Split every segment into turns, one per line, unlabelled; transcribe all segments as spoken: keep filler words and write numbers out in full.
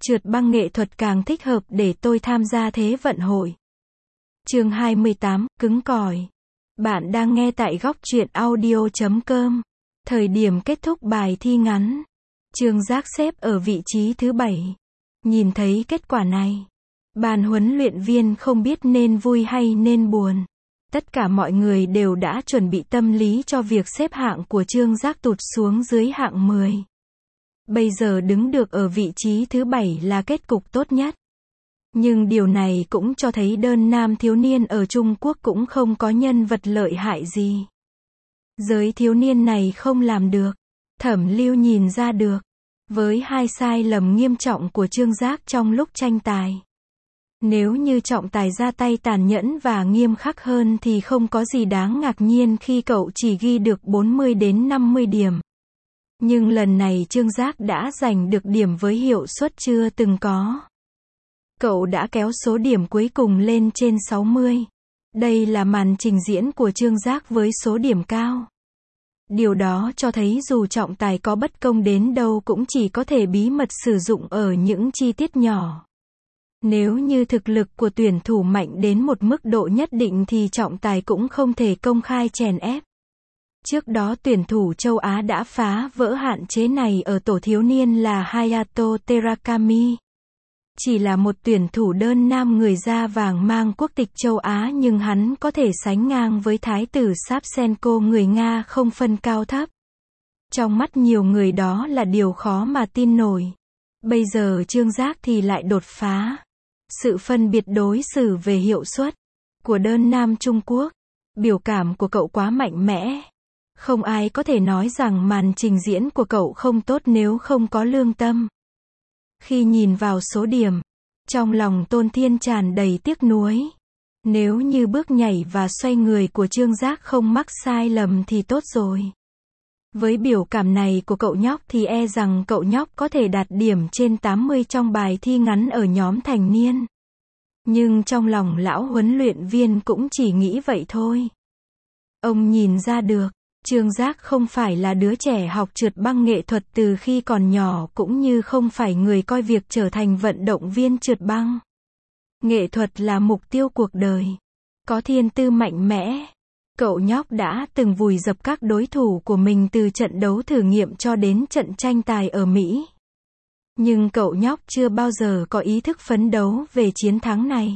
Trượt băng nghệ thuật càng thích hợp để tôi tham gia thế vận hội. Chương hai mươi tám, cứng cỏi. Bạn đang nghe tại góc truyện audio chấm com. Thời điểm kết thúc bài thi ngắn, Trương Giác xếp ở vị trí thứ bảy. Nhìn thấy kết quả này, ban huấn luyện viên không biết nên vui hay nên buồn. Tất cả mọi người đều đã chuẩn bị tâm lý cho việc xếp hạng của Trương Giác tụt xuống dưới hạng mười. Bây giờ đứng được ở vị trí thứ bảy là kết cục tốt nhất. Nhưng điều này cũng cho thấy đơn nam thiếu niên ở Trung Quốc cũng không có nhân vật lợi hại gì. Giới thiếu niên này không làm được. Thẩm Lưu nhìn ra được. Với hai sai lầm nghiêm trọng của Trương Giác trong lúc tranh tài. Nếu như trọng tài ra tay tàn nhẫn và nghiêm khắc hơn thì không có gì đáng ngạc nhiên khi cậu chỉ ghi được bốn mươi đến năm mươi điểm. Nhưng lần này Trương Giác đã giành được điểm với hiệu suất chưa từng có. Cậu đã kéo số điểm cuối cùng lên trên sáu mươi. Đây là màn trình diễn của Trương Giác với số điểm cao. Điều đó cho thấy dù trọng tài có bất công đến đâu cũng chỉ có thể bí mật sử dụng ở những chi tiết nhỏ. Nếu như thực lực của tuyển thủ mạnh đến một mức độ nhất định thì trọng tài cũng không thể công khai chèn ép. Trước đó tuyển thủ châu Á đã phá vỡ hạn chế này ở tổ thiếu niên là Hayato Terakami. Chỉ là một tuyển thủ đơn nam người da vàng mang quốc tịch châu Á nhưng hắn có thể sánh ngang với thái tử Savchenko người Nga không phân cao thấp. Trong mắt nhiều người đó là điều khó mà tin nổi. Bây giờ Trương Giác thì lại đột phá. Sự phân biệt đối xử về hiệu suất của đơn nam Trung Quốc. Biểu cảm của cậu quá mạnh mẽ. Không ai có thể nói rằng màn trình diễn của cậu không tốt nếu không có lương tâm. Khi nhìn vào số điểm, trong lòng Tôn Thiên tràn đầy tiếc nuối. Nếu như bước nhảy và xoay người của Trương Giác không mắc sai lầm thì tốt rồi. Với biểu cảm này của cậu nhóc thì e rằng cậu nhóc có thể đạt điểm trên tám mươi trong bài thi ngắn ở nhóm thành niên. Nhưng trong lòng lão huấn luyện viên cũng chỉ nghĩ vậy thôi. Ông nhìn ra được. Trương Giác không phải là đứa trẻ học trượt băng nghệ thuật từ khi còn nhỏ cũng như không phải người coi việc trở thành vận động viên trượt băng. Nghệ thuật là mục tiêu cuộc đời. Có thiên tư mạnh mẽ. Cậu nhóc đã từng vùi dập các đối thủ của mình từ trận đấu thử nghiệm cho đến trận tranh tài ở Mỹ. Nhưng cậu nhóc chưa bao giờ có ý thức phấn đấu về chiến thắng này.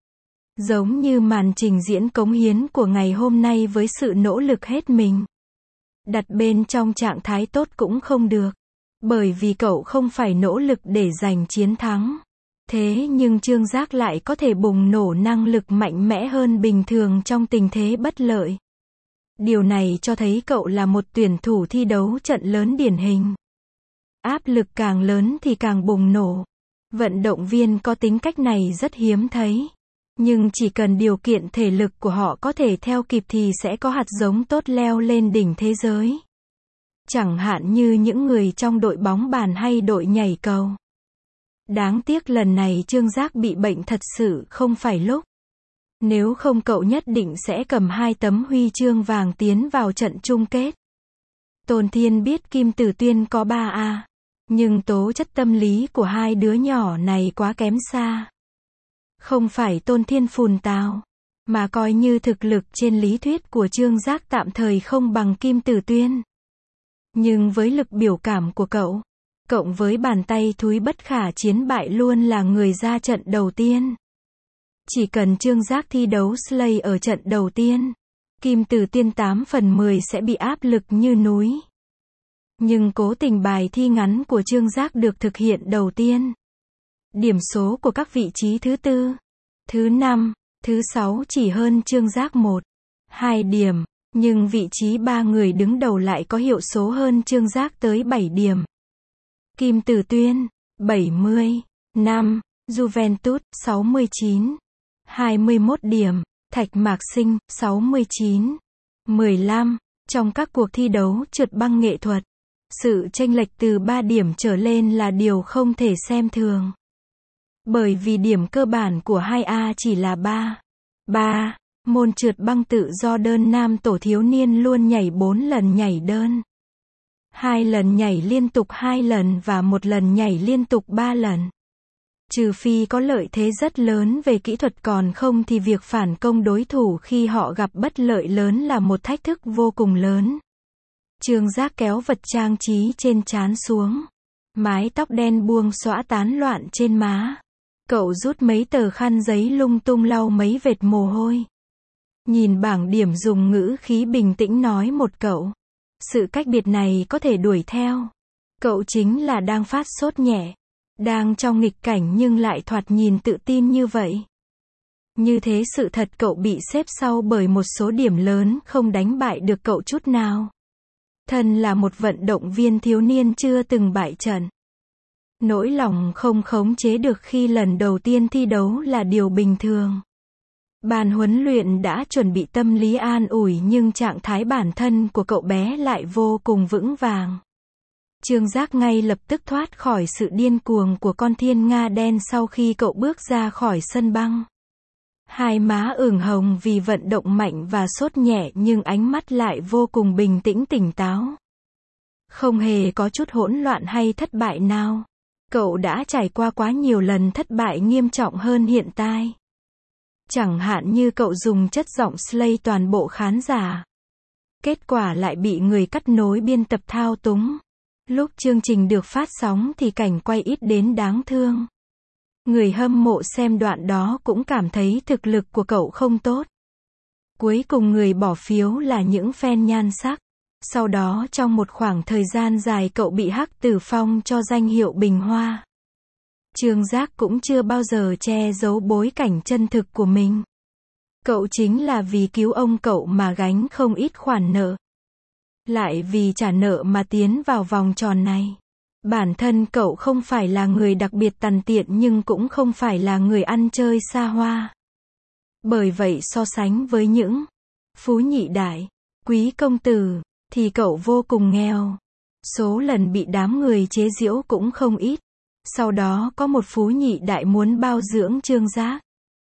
Giống như màn trình diễn cống hiến của ngày hôm nay với sự nỗ lực hết mình. Đặt bên trong trạng thái tốt cũng không được. Bởi vì cậu không phải nỗ lực để giành chiến thắng. Thế nhưng Trương Giác lại có thể bùng nổ năng lực mạnh mẽ hơn bình thường trong tình thế bất lợi. Điều này cho thấy cậu là một tuyển thủ thi đấu trận lớn điển hình. Áp lực càng lớn thì càng bùng nổ. Vận động viên có tính cách này rất hiếm thấy. Nhưng chỉ cần điều kiện thể lực của họ có thể theo kịp thì sẽ có hạt giống tốt leo lên đỉnh thế giới. Chẳng hạn như những người trong đội bóng bàn hay đội nhảy cầu. Đáng tiếc lần này Trương Giác bị bệnh thật sự không phải lúc. Nếu không cậu nhất định sẽ cầm hai tấm huy chương vàng tiến vào trận chung kết. Tôn Thiên biết Kim Tử Tuyên có ba A. Nhưng tố chất tâm lý của hai đứa nhỏ này quá kém xa. Không phải Tôn Thiên phùn tào, mà coi như thực lực trên lý thuyết của Trương Giác tạm thời không bằng Kim Tử Tuyên. Nhưng với lực biểu cảm của cậu, cộng với bàn tay thúi bất khả chiến bại luôn là người ra trận đầu tiên. Chỉ cần Trương Giác thi đấu slay ở trận đầu tiên, Kim Tử Tuyên tám phần mười sẽ bị áp lực như núi. Nhưng cố tình bài thi ngắn của Trương Giác được thực hiện đầu tiên. Điểm số của các vị trí thứ tư, thứ năm, thứ sáu chỉ hơn Trương Giác một, hai điểm, nhưng vị trí ba người đứng đầu lại có hiệu số hơn Trương Giác tới bảy điểm. Kim Tử Tuyên, bảy mươi, năm, Juventus, sáu mươi chín, hai mươi mốt điểm, Thạch Mạc Sinh, sáu mươi chín, mười lăm. Trong các cuộc thi đấu trượt băng nghệ thuật, sự chênh lệch từ ba điểm trở lên là điều không thể xem thường. Bởi vì điểm cơ bản của hai A chỉ là ba. ba. Môn trượt băng tự do đơn nam tổ thiếu niên luôn nhảy bốn lần nhảy đơn. hai lần nhảy liên tục hai lần và một lần nhảy liên tục ba lần. Trừ phi có lợi thế rất lớn về kỹ thuật, còn không thì việc phản công đối thủ khi họ gặp bất lợi lớn là một thách thức vô cùng lớn. Trương Giác kéo vật trang trí trên trán xuống. Mái tóc đen buông xõa tán loạn trên má. Cậu rút mấy tờ khăn giấy lung tung lau mấy vệt mồ hôi. Nhìn bảng điểm dùng ngữ khí bình tĩnh nói một cậu. Sự cách biệt này có thể đuổi theo. Cậu chính là đang phát sốt nhẹ. Đang trong nghịch cảnh nhưng lại thoạt nhìn tự tin như vậy. Như thế sự thật cậu bị xếp sau bởi một số điểm lớn không đánh bại được cậu chút nào. Thân là một vận động viên thiếu niên chưa từng bại trận. Nỗi lòng không khống chế được khi lần đầu tiên thi đấu là điều bình thường. Ban huấn luyện đã chuẩn bị tâm lý an ủi nhưng trạng thái bản thân của cậu bé lại vô cùng vững vàng. Trương Giác ngay lập tức thoát khỏi sự điên cuồng của con thiên nga đen sau khi cậu bước ra khỏi sân băng. Hai má ửng hồng vì vận động mạnh và sốt nhẹ nhưng ánh mắt lại vô cùng bình tĩnh tỉnh táo. Không hề có chút hỗn loạn hay thất bại nào. Cậu đã trải qua quá nhiều lần thất bại nghiêm trọng hơn hiện tại. Chẳng hạn như cậu dùng chất giọng slay toàn bộ khán giả. Kết quả lại bị người cắt nối biên tập thao túng. Lúc chương trình được phát sóng thì cảnh quay ít đến đáng thương. Người hâm mộ xem đoạn đó cũng cảm thấy thực lực của cậu không tốt. Cuối cùng người bỏ phiếu là những fan nhan sắc. Sau đó trong một khoảng thời gian dài cậu bị Hắc Tử Phong cho danh hiệu Bình Hoa. Trương Giác cũng chưa bao giờ che giấu bối cảnh chân thực của mình. Cậu chính là vì cứu ông cậu mà gánh không ít khoản nợ. Lại vì trả nợ mà tiến vào vòng tròn này. Bản thân cậu không phải là người đặc biệt tằn tiện nhưng cũng không phải là người ăn chơi xa hoa. Bởi vậy so sánh với những phú nhị đại, quý công tử, thì cậu vô cùng nghèo. Số lần bị đám người chế giễu cũng không ít. Sau đó có một phú nhị đại muốn bao dưỡng Trương Giác.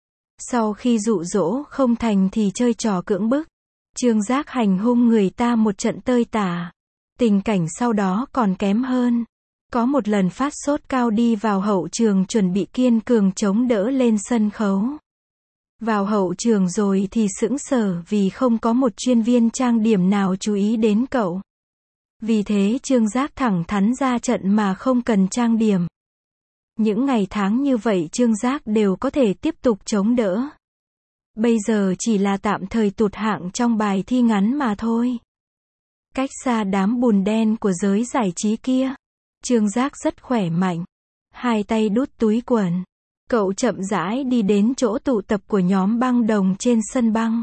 Sau khi dụ dỗ không thành thì chơi trò cưỡng bức. Trương Giác hành hung người ta một trận tơi tả. Tình cảnh sau đó còn kém hơn. Có một lần phát sốt cao đi vào hậu trường chuẩn bị kiên cường chống đỡ lên sân khấu. Vào hậu trường rồi thì sững sờ vì không có một chuyên viên trang điểm nào chú ý đến cậu. Vì thế Trương Giác thẳng thắn ra trận mà không cần trang điểm. Những ngày tháng như vậy Trương Giác đều có thể tiếp tục chống đỡ. Bây giờ chỉ là tạm thời tụt hạng trong bài thi ngắn mà thôi. Cách xa đám bùn đen của giới giải trí kia, Trương Giác rất khỏe mạnh. Hai tay đút túi quần. Cậu chậm rãi đi đến chỗ tụ tập của nhóm băng đồng trên sân băng.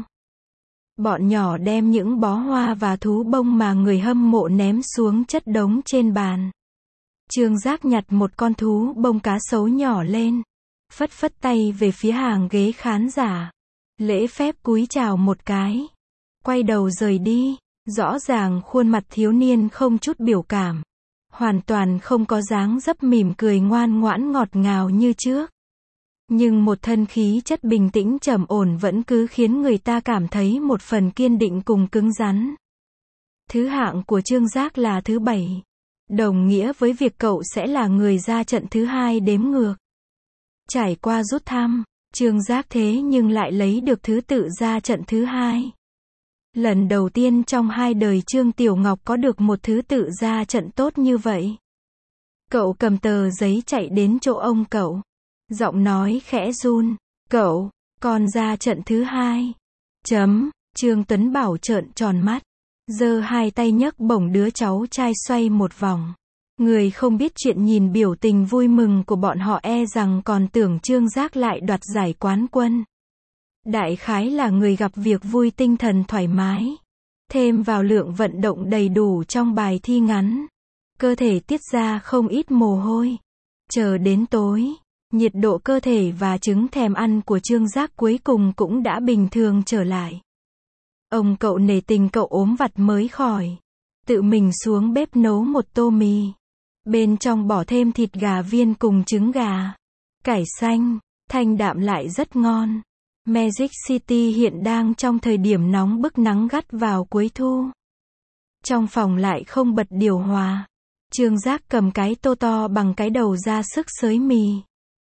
Bọn nhỏ đem những bó hoa và thú bông mà người hâm mộ ném xuống chất đống trên bàn. Trương Giác nhặt một con thú bông cá sấu nhỏ lên. Phất phất tay về phía hàng ghế khán giả. Lễ phép cúi chào một cái. Quay đầu rời đi. Rõ ràng khuôn mặt thiếu niên không chút biểu cảm. Hoàn toàn không có dáng dấp mỉm cười ngoan ngoãn ngọt ngào như trước. Nhưng một thân khí chất bình tĩnh trầm ổn vẫn cứ khiến người ta cảm thấy một phần kiên định cùng cứng rắn. Thứ hạng của Trương Giác là thứ bảy. Đồng nghĩa với việc cậu sẽ là người ra trận thứ hai đếm ngược. Trải qua rút thăm, Trương Giác thế nhưng lại lấy được thứ tự ra trận thứ hai. Lần đầu tiên trong hai đời Trương Tiểu Ngọc có được một thứ tự ra trận tốt như vậy. Cậu cầm tờ giấy chạy đến chỗ ông cậu. Giọng nói khẽ run. Cậu, còn ra trận thứ hai. Chấm, Trương Tuấn Bảo trợn tròn mắt. Giơ hai tay nhấc bổng đứa cháu trai xoay một vòng. Người không biết chuyện nhìn biểu tình vui mừng của bọn họ e rằng còn tưởng Trương Giác lại đoạt giải quán quân. Đại khái là người gặp việc vui tinh thần thoải mái. Thêm vào lượng vận động đầy đủ trong bài thi ngắn. Cơ thể tiết ra không ít mồ hôi. Chờ đến tối, nhiệt độ cơ thể và chứng thèm ăn của Trương Giác cuối cùng cũng đã bình thường trở lại. Ông cậu nể tình cậu ốm vặt mới khỏi. Tự mình xuống bếp nấu một tô mì. Bên trong bỏ thêm thịt gà viên cùng trứng gà. Cải xanh, thanh đạm lại rất ngon. Magic City hiện đang trong thời điểm nóng bức nắng gắt vào cuối thu. Trong phòng lại không bật điều hòa. Trương Giác cầm cái tô to bằng cái đầu ra sức xới mì.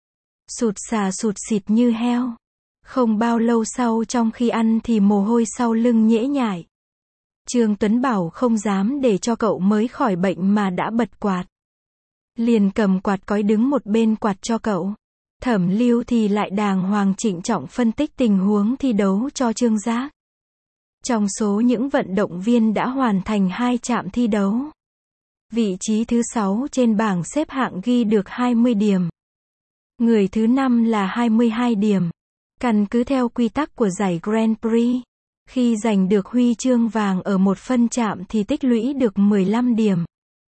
sụt sà sụt xịt như heo. Không bao lâu sau trong khi ăn thì mồ hôi sau lưng nhễ nhại. Trương Tuấn Bảo không dám để cho cậu mới khỏi bệnh mà đã bật quạt. Liền cầm quạt cói đứng một bên quạt cho cậu. Thẩm Lưu thì lại đàng hoàng trịnh trọng phân tích tình huống thi đấu cho Trương Giác. Trong số những vận động viên đã hoàn thành hai trạm thi đấu, vị trí thứ sáu trên bảng xếp hạng ghi được hai mươi điểm. Người thứ năm là hai mươi hai điểm. Căn cứ theo quy tắc của giải Grand Prix, khi giành được huy chương vàng ở một phân trạm thì tích lũy được mười lăm điểm.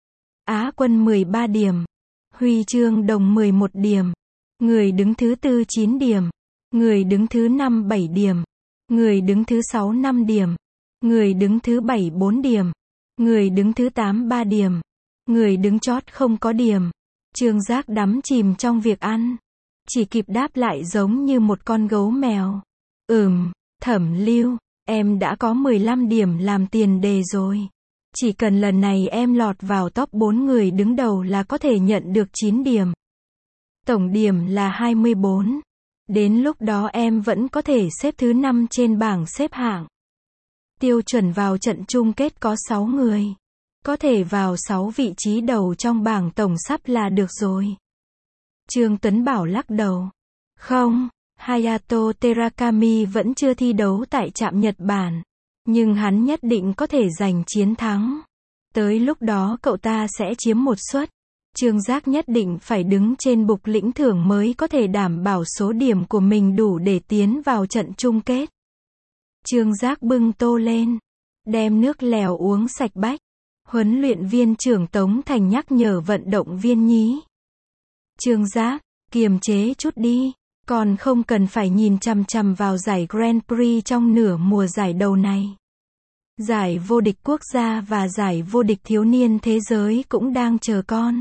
Á quân mười ba điểm. Huy chương đồng mười một điểm. Người đứng thứ tư chín điểm. Người đứng thứ năm bảy điểm. Người đứng thứ sáu năm điểm. Người đứng thứ bảy bốn điểm. Người đứng thứ tám ba điểm. Người đứng chót không có điểm. Trương Giác đắm chìm trong việc ăn, chỉ kịp đáp lại giống như một con gấu mèo. Ừm, Thẩm Lưu, em đã có mười lăm điểm làm tiền đề rồi. Chỉ cần lần này em lọt vào top bốn người đứng đầu là có thể nhận được chín điểm. Tổng điểm là hai mươi bốn. Đến lúc đó em vẫn có thể xếp thứ năm trên bảng xếp hạng. Tiêu chuẩn vào trận chung kết có sáu người. Có thể vào sáu vị trí đầu trong bảng tổng sắp là được rồi. Trương Tuấn Bảo lắc đầu. Không, Hayato Terakami vẫn chưa thi đấu tại trạm Nhật Bản. Nhưng hắn nhất định có thể giành chiến thắng. Tới lúc đó cậu ta sẽ chiếm một suất. Trương Giác nhất định phải đứng trên bục lĩnh thưởng mới có thể đảm bảo số điểm của mình đủ để tiến vào trận chung kết. Trương Giác bưng tô lên, đem nước lèo uống sạch bách. Huấn luyện viên trưởng Tống Thành nhắc nhở vận động viên nhí. Trương Giác, kiềm chế chút đi, còn không cần phải nhìn chằm chằm vào giải Grand Prix trong nửa mùa giải đầu này. Giải vô địch quốc gia và giải vô địch thiếu niên thế giới cũng đang chờ con.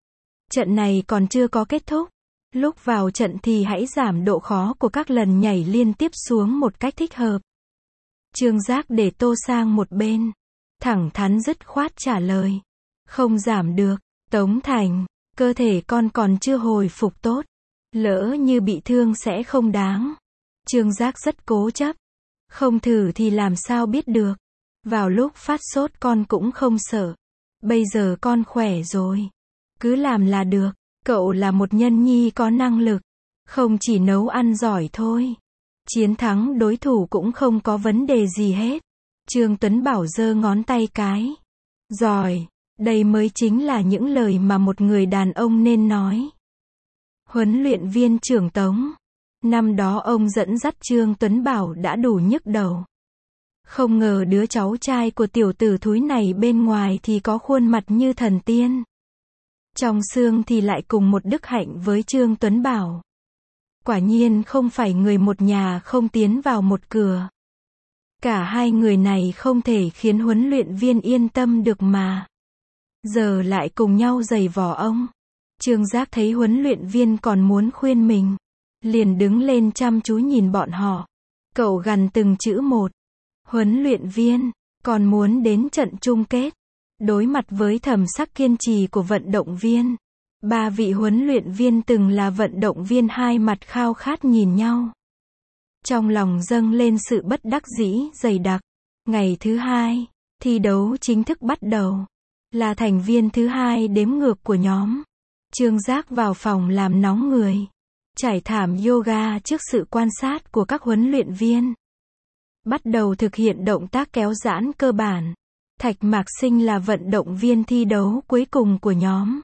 Trận này còn chưa có kết thúc. Lúc vào trận thì hãy giảm độ khó của các lần nhảy liên tiếp xuống một cách thích hợp. Trương Giác để tô sang một bên, thẳng thắn dứt khoát trả lời. Không giảm được, Tống Thành, cơ thể con còn chưa hồi phục tốt. Lỡ như bị thương sẽ không đáng. Trương Giác rất cố chấp. Không thử thì làm sao biết được. Vào lúc phát sốt con cũng không sợ. Bây giờ con khỏe rồi. Cứ làm là được. Cậu là một nhân nhi có năng lực. Không chỉ nấu ăn giỏi thôi. Chiến thắng đối thủ cũng không có vấn đề gì hết. Trương Tuấn Bảo giơ ngón tay cái. Giỏi. Đây mới chính là những lời mà một người đàn ông nên nói. Huấn luyện viên trưởng Tống. Năm đó ông dẫn dắt Trương Tuấn Bảo đã đủ nhức đầu. Không ngờ đứa cháu trai của tiểu tử thúi này bên ngoài thì có khuôn mặt như thần tiên. Trong xương thì lại cùng một đức hạnh với Trương Tuấn Bảo. Quả nhiên không phải người một nhà không tiến vào một cửa. Cả hai người này không thể khiến huấn luyện viên yên tâm được mà. Giờ lại cùng nhau giày vò ông. Trương Giác thấy huấn luyện viên còn muốn khuyên mình. Liền đứng lên chăm chú nhìn bọn họ. Cậu gằn từng chữ một. Huấn luyện viên, còn muốn đến trận chung kết. Đối mặt với thầm sắc kiên trì của vận động viên. Ba vị huấn luyện viên từng là vận động viên hai mặt khao khát nhìn nhau. Trong lòng dâng lên sự bất đắc dĩ dày đặc. Ngày thứ hai, thi đấu chính thức bắt đầu. Là thành viên thứ hai đếm ngược của nhóm. Trương Giác vào phòng làm nóng người. Trải thảm yoga trước sự quan sát của các huấn luyện viên. Bắt đầu thực hiện động tác kéo giãn cơ bản. Thạch Mạc Sinh là vận động viên thi đấu cuối cùng của nhóm.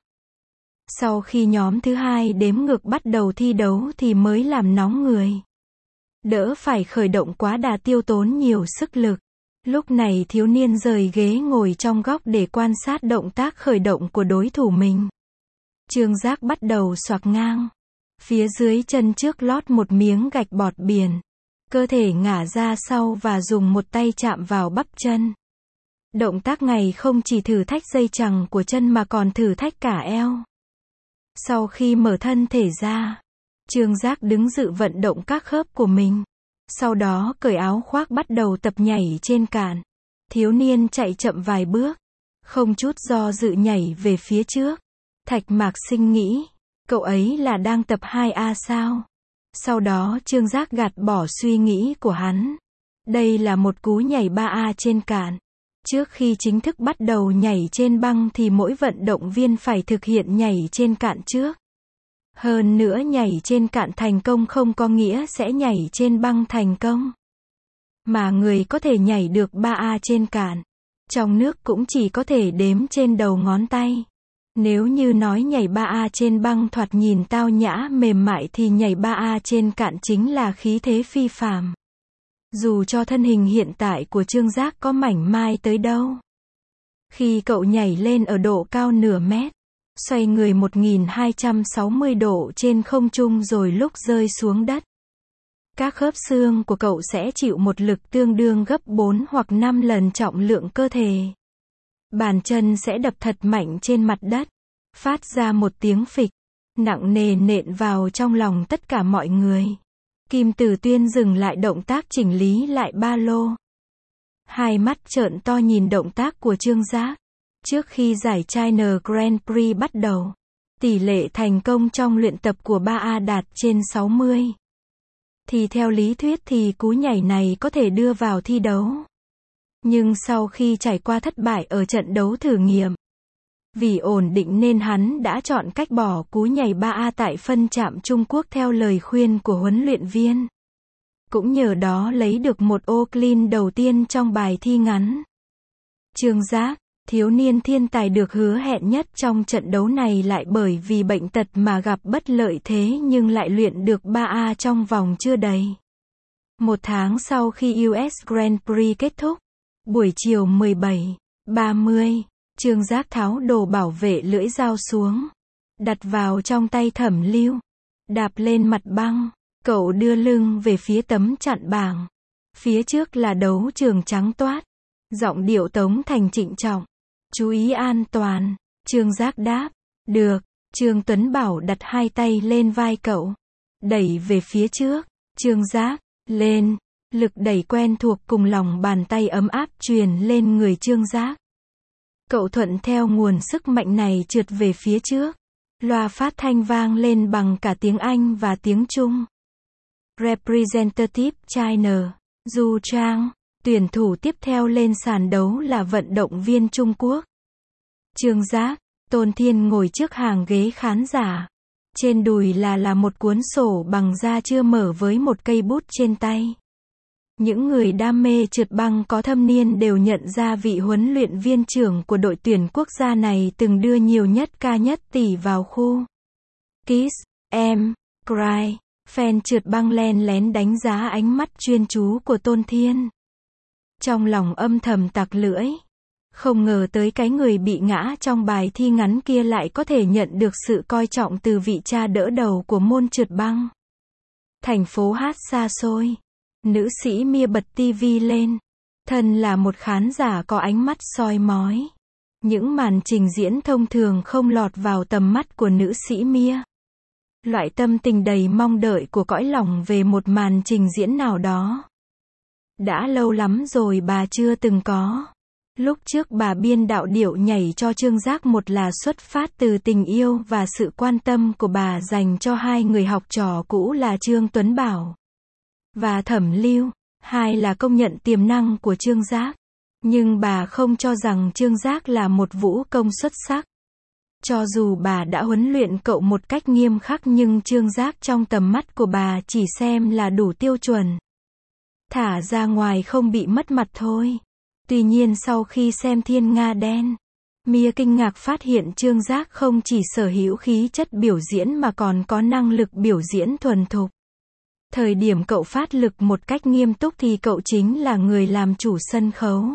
Sau khi nhóm thứ hai đếm ngược bắt đầu thi đấu thì mới làm nóng người. Đỡ phải khởi động quá đà tiêu tốn nhiều sức lực. Lúc này thiếu niên rời ghế ngồi trong góc để quan sát động tác khởi động của đối thủ mình. Trương Giác bắt đầu xoạc ngang. Phía dưới chân trước lót một miếng gạch bọt biển. Cơ thể ngả ra sau và dùng một tay chạm vào bắp chân. Động tác này không chỉ thử thách dây chằng của chân mà còn thử thách cả eo. Sau khi mở thân thể ra, Trương Giác đứng dự vận động các khớp của mình. Sau đó cởi áo khoác bắt đầu tập nhảy trên cạn. Thiếu niên chạy chậm vài bước, không chút do dự nhảy về phía trước. Thạch Mạc Sinh nghĩ, Cậu ấy là đang tập hai A sao? Sau đó Trương Giác gạt bỏ suy nghĩ của hắn. Đây là một cú nhảy ba A trên cạn. Trước khi chính thức bắt đầu nhảy trên băng thì mỗi vận động viên phải thực hiện nhảy trên cạn trước. Hơn nữa nhảy trên cạn thành công không có nghĩa sẽ nhảy trên băng thành công. Mà người có thể nhảy được ba A trên cạn, trong nước cũng chỉ có thể đếm trên đầu ngón tay. Nếu như nói nhảy ba A trên băng thoạt nhìn tao nhã mềm mại thì nhảy ba A trên cạn chính là khí thế phi phàm. Dù cho thân hình hiện tại của Trương Giác có mảnh mai tới đâu. Khi cậu nhảy lên ở độ cao nửa mét, xoay người một nghìn hai trăm sáu mươi độ trên không trung rồi lúc rơi xuống đất, các khớp xương của cậu sẽ chịu một lực tương đương gấp bốn hoặc năm lần trọng lượng cơ thể. Bàn chân sẽ đập thật mạnh trên mặt đất, phát ra một tiếng phịch, nặng nề nện vào trong lòng tất cả mọi người. Kim Tử Tuyên dừng lại động tác chỉnh lý lại ba lô. Hai mắt trợn to nhìn động tác của Trương Giác. Trước khi giải China Grand Prix bắt đầu, tỷ lệ thành công trong luyện tập của ba A đạt trên sáu mươi. Thì theo lý thuyết thì cú nhảy này có thể đưa vào thi đấu. Nhưng sau khi trải qua thất bại ở trận đấu thử nghiệm, vì ổn định nên hắn đã chọn cách bỏ cú nhảy ba A tại phân trạm Trung Quốc theo lời khuyên của huấn luyện viên. Cũng nhờ đó lấy được một ô clean đầu tiên trong bài thi ngắn. Trương Giác, thiếu niên thiên tài được hứa hẹn nhất trong trận đấu này lại bởi vì bệnh tật mà gặp bất lợi thế nhưng lại luyện được ba A trong vòng chưa đầy. Một tháng sau khi u ét Grand Prix kết thúc, buổi chiều mười bảy ba mươi, Trương Giác tháo đồ bảo vệ lưỡi dao xuống, đặt vào trong tay Thẩm Lưu, đạp lên mặt băng, cậu đưa lưng về phía tấm chặn bảng. Phía trước là đấu trường trắng toát, giọng điệu Tống Thành trịnh trọng, chú ý an toàn. Trương Giác đáp, được. Trương Tuấn Bảo đặt hai tay lên vai cậu, đẩy về phía trước. Trương Giác, lên. Lực đẩy quen thuộc cùng lòng bàn tay ấm áp truyền lên người Trương Giác. Cậu thuận theo nguồn sức mạnh này trượt về phía trước. Loa phát thanh vang lên bằng cả tiếng Anh và tiếng Trung. Representative China, Du Trang. Tuyển thủ tiếp theo lên sàn đấu là vận động viên Trung Quốc. Trương Giác, Tôn Thiên ngồi trước hàng ghế khán giả. Trên đùi là là một cuốn sổ bằng da chưa mở với một cây bút trên tay. Những người đam mê trượt băng có thâm niên đều nhận ra vị huấn luyện viên trưởng của đội tuyển quốc gia này từng đưa nhiều nhất ca nhất tỷ vào khu Kiss, Em, Cry. Fan trượt băng len lén đánh giá ánh mắt chuyên chú của Tôn Thiên. Trong lòng âm thầm tặc lưỡi. Không ngờ tới cái người bị ngã trong bài thi ngắn kia lại có thể nhận được sự coi trọng từ vị cha đỡ đầu của môn trượt băng. Thành phố hát xa xôi. Nữ sĩ Mia bật tivi lên. Thân là một khán giả có ánh mắt soi mói. Những màn trình diễn thông thường không lọt vào tầm mắt của nữ sĩ Mia. Loại tâm tình đầy mong đợi của cõi lòng về một màn trình diễn nào đó. Đã lâu lắm rồi bà chưa từng có. Lúc trước bà biên đạo điệu nhảy cho Trương Giác một là xuất phát từ tình yêu và sự quan tâm của bà dành cho hai người học trò cũ là Trương Tuấn Bảo và Thẩm Lưu. Hai là công nhận tiềm năng của Trương Giác. Nhưng bà không cho rằng Trương Giác là một vũ công xuất sắc. Cho dù bà đã huấn luyện cậu một cách nghiêm khắc nhưng Trương Giác trong tầm mắt của bà chỉ xem là đủ tiêu chuẩn. Thả ra ngoài không bị mất mặt thôi. Tuy nhiên sau khi xem Thiên Nga Đen, Mia kinh ngạc phát hiện Trương Giác không chỉ sở hữu khí chất biểu diễn mà còn có năng lực biểu diễn thuần thục. Thời điểm cậu phát lực một cách nghiêm túc thì cậu chính là người làm chủ sân khấu.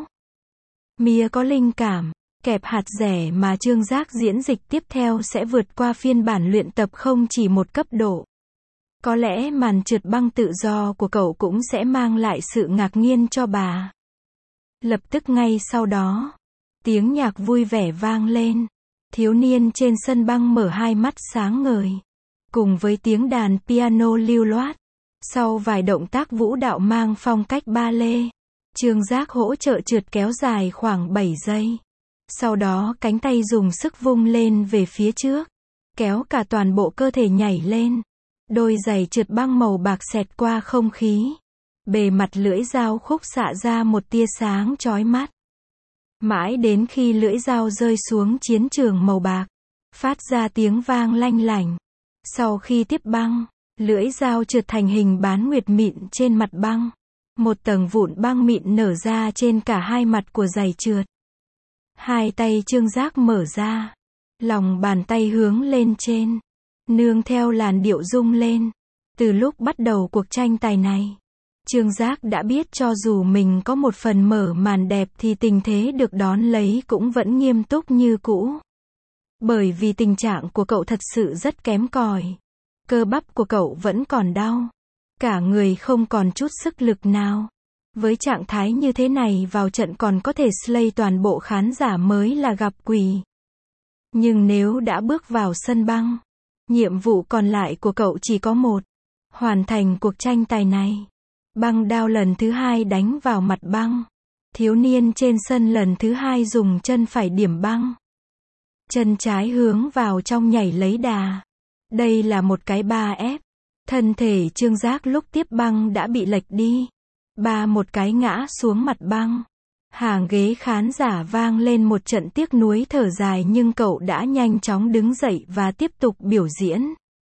Mia có linh cảm, kẹp hạt rẻ mà Trương Giác diễn dịch tiếp theo sẽ vượt qua phiên bản luyện tập không chỉ một cấp độ. Có lẽ màn trượt băng tự do của cậu cũng sẽ mang lại sự ngạc nhiên cho bà. Lập tức ngay sau đó, tiếng nhạc vui vẻ vang lên. Thiếu niên trên sân băng mở hai mắt sáng ngời. Cùng với tiếng đàn piano lưu loát. Sau vài động tác vũ đạo mang phong cách ba lê, Trương Giác hỗ trợ trượt kéo dài khoảng bảy giây. Sau đó cánh tay dùng sức vung lên về phía trước. kéo cả toàn bộ cơ thể nhảy lên. Đôi giày trượt băng màu bạc xẹt qua không khí. Bề mặt lưỡi dao khúc xạ ra một tia sáng chói mắt. Mãi đến khi lưỡi dao rơi xuống chiến trường màu bạc, phát ra tiếng vang lanh lảnh. Sau khi tiếp băng, lưỡi dao trượt thành hình bán nguyệt mịn trên mặt băng. Một tầng vụn băng mịn nở ra trên cả hai mặt của giày trượt. Hai tay Trương Giác mở ra. Lòng bàn tay hướng lên trên. Nương theo làn điệu rung lên. Từ lúc bắt đầu cuộc tranh tài này, Trương Giác đã biết cho dù mình có một phần mở màn đẹp thì tình thế được đón lấy cũng vẫn nghiêm túc như cũ. Bởi vì tình trạng của cậu thật sự rất kém cỏi. Cơ bắp của cậu vẫn còn đau. Cả người không còn chút sức lực nào. Với trạng thái như thế này vào trận còn có thể slay toàn bộ khán giả mới là gặp quỷ. Nhưng nếu đã bước vào sân băng, nhiệm vụ còn lại của cậu chỉ có một. Hoàn thành cuộc tranh tài này. Băng đao lần thứ hai đánh vào mặt băng. Thiếu niên trên sân lần thứ hai dùng chân phải điểm băng. Chân trái hướng vào trong nhảy lấy đà. Đây là một cái ba ép. Thân thể Trương Giác lúc tiếp băng đã bị lệch đi. Ba một cái ngã xuống mặt băng. Hàng ghế khán giả vang lên một trận tiếc nuối thở dài nhưng cậu đã nhanh chóng đứng dậy và tiếp tục biểu diễn.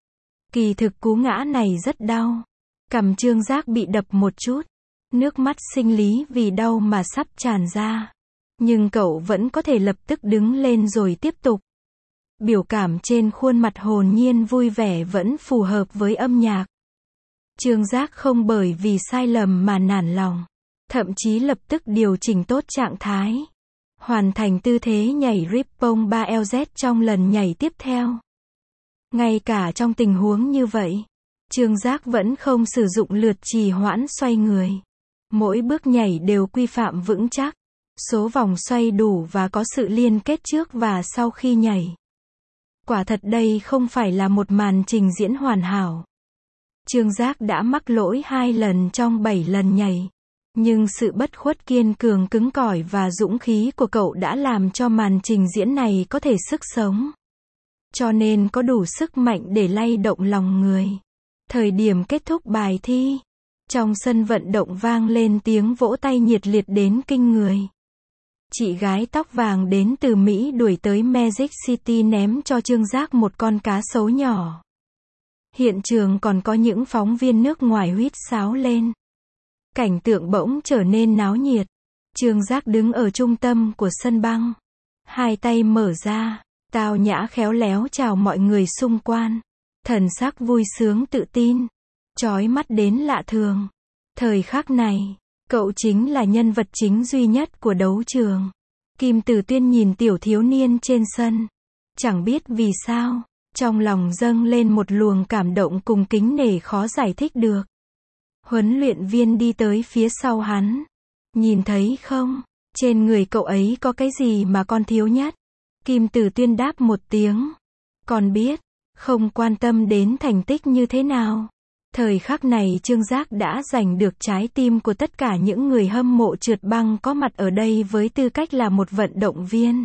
Kỳ thực cú ngã này rất đau. Cằm Trương Giác bị đập một chút. Nước mắt sinh lý vì đau mà sắp tràn ra. Nhưng cậu vẫn có thể lập tức đứng lên rồi tiếp tục. Biểu cảm trên khuôn mặt hồn nhiên vui vẻ vẫn phù hợp với âm nhạc. Trương Giác không bởi vì sai lầm mà nản lòng. Thậm chí lập tức điều chỉnh tốt trạng thái. Hoàn thành tư thế nhảy Ripon ba L Z trong lần nhảy tiếp theo. Ngay cả trong tình huống như vậy, Trương Giác vẫn không sử dụng lượt trì hoãn xoay người. Mỗi bước nhảy đều quy phạm vững chắc. Số vòng xoay đủ và có sự liên kết trước và sau khi nhảy. Quả thật đây không phải là một màn trình diễn hoàn hảo. Trương Giác đã mắc lỗi hai lần trong bảy lần nhảy. Nhưng sự bất khuất kiên cường cứng cỏi và dũng khí của cậu đã làm cho màn trình diễn này có thể sức sống. Cho nên có đủ sức mạnh để lay động lòng người. Thời điểm kết thúc bài thi, trong sân vận động vang lên tiếng vỗ tay nhiệt liệt đến kinh người. Chị gái tóc vàng đến từ Mỹ đuổi tới Magic City ném cho Trương Giác một con cá sấu nhỏ. Hiện trường còn có những phóng viên nước ngoài huýt sáo lên. Cảnh tượng bỗng trở nên náo nhiệt. Trương Giác đứng ở trung tâm của sân băng. Hai tay mở ra, tao nhã khéo léo chào mọi người xung quanh. Thần sắc vui sướng tự tin. Chói mắt đến lạ thường. Thời khắc này, cậu chính là nhân vật chính duy nhất của đấu trường. Kim Tử Tuyên nhìn tiểu thiếu niên trên sân. Chẳng biết vì sao, trong lòng dâng lên một luồng cảm động cùng kính nể khó giải thích được. Huấn luyện viên đi tới phía sau hắn. Nhìn thấy không, trên người cậu ấy có cái gì mà con thiếu nhất? Kim Tử Tuyên đáp một tiếng. Con biết, không quan tâm đến thành tích như thế nào. Thời khắc này Trương Giác đã giành được trái tim của tất cả những người hâm mộ trượt băng có mặt ở đây với tư cách là một vận động viên.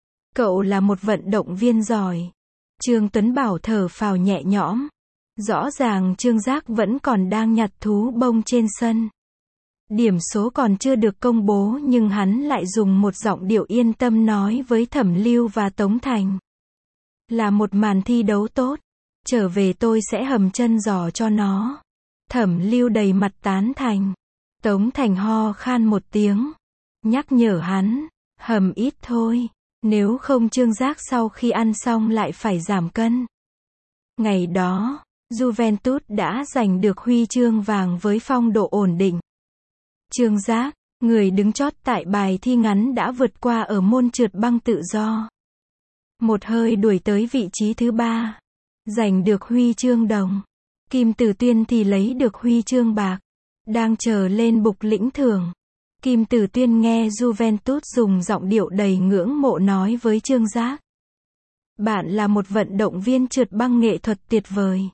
Cậu là một vận động viên giỏi. Trương Tuấn Bảo thở phào nhẹ nhõm. Rõ ràng Trương Giác vẫn còn đang nhặt thú bông trên sân. Điểm số còn chưa được công bố nhưng hắn lại dùng một giọng điệu yên tâm nói với Thẩm Lưu và Tống Thành. Là một màn thi đấu tốt. Trở về tôi sẽ hầm chân giò cho nó. Thẩm Lưu đầy mặt tán thành. Tống Thành ho khan một tiếng. Nhắc nhở hắn, hầm ít thôi. Nếu không Trương Giác sau khi ăn xong lại phải giảm cân. Ngày đó, Juventus đã giành được huy chương vàng với phong độ ổn định. Trương Giác, người đứng chót tại bài thi ngắn đã vượt qua ở môn trượt băng tự do. Một hơi đuổi tới vị trí thứ ba. Giành được huy chương đồng. Kim Tử Tuyên thì lấy được huy chương bạc. Đang chờ lên bục lĩnh thưởng. Kim Tử Tuyên nghe Juventus dùng giọng điệu đầy ngưỡng mộ nói với Trương Giác. Bạn là một vận động viên trượt băng nghệ thuật tuyệt vời.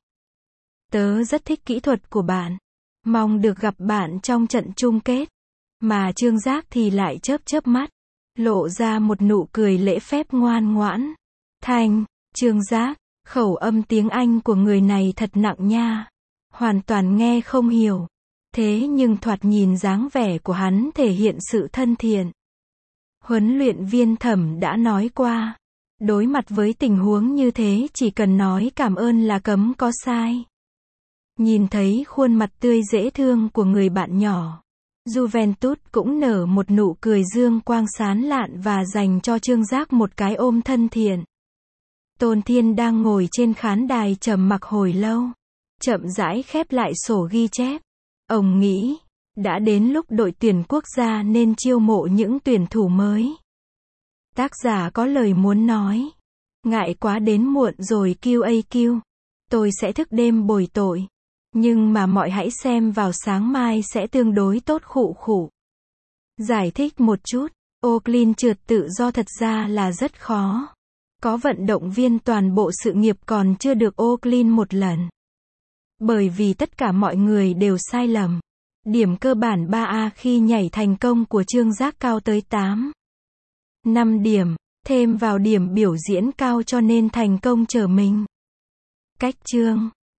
Tớ rất thích kỹ thuật của bạn. Mong được gặp bạn trong trận chung kết. Mà Trương Giác thì lại chớp chớp mắt. Lộ ra một nụ cười lễ phép ngoan ngoãn. Thành, Trương Giác, Khẩu âm tiếng Anh của người này thật nặng nha. Hoàn toàn nghe không hiểu. Thế nhưng thoạt nhìn dáng vẻ của hắn thể hiện sự thân thiện. Huấn luyện viên Thẩm đã nói qua. Đối mặt với tình huống như thế chỉ cần nói cảm ơn là cấm có sai. Nhìn thấy khuôn mặt tươi dễ thương của người bạn nhỏ, Juventus cũng nở một nụ cười dương quang sáng lạn và dành cho Trương Giác một cái ôm thân thiện. Tôn Thiên đang ngồi trên khán đài trầm mặc hồi lâu, chậm rãi khép lại sổ ghi chép. Ông nghĩ, đã đến lúc đội tuyển quốc gia nên chiêu mộ những tuyển thủ mới. Tác giả có lời muốn nói. Ngại quá đến muộn rồi quy a quy. Tôi sẽ thức đêm bồi tội. Nhưng mà mọi hãy xem vào sáng mai sẽ tương đối tốt khụ khụ. Giải thích một chút, Oakley trượt tự do thật ra là rất khó. Có vận động viên toàn bộ sự nghiệp còn chưa được Oakley một lần. Bởi vì tất cả mọi người đều sai lầm. Điểm cơ bản ba A khi nhảy thành công của Trương Giác cao tới tám. năm điểm, thêm vào điểm biểu diễn cao cho nên thành công trở mình. Cách Trương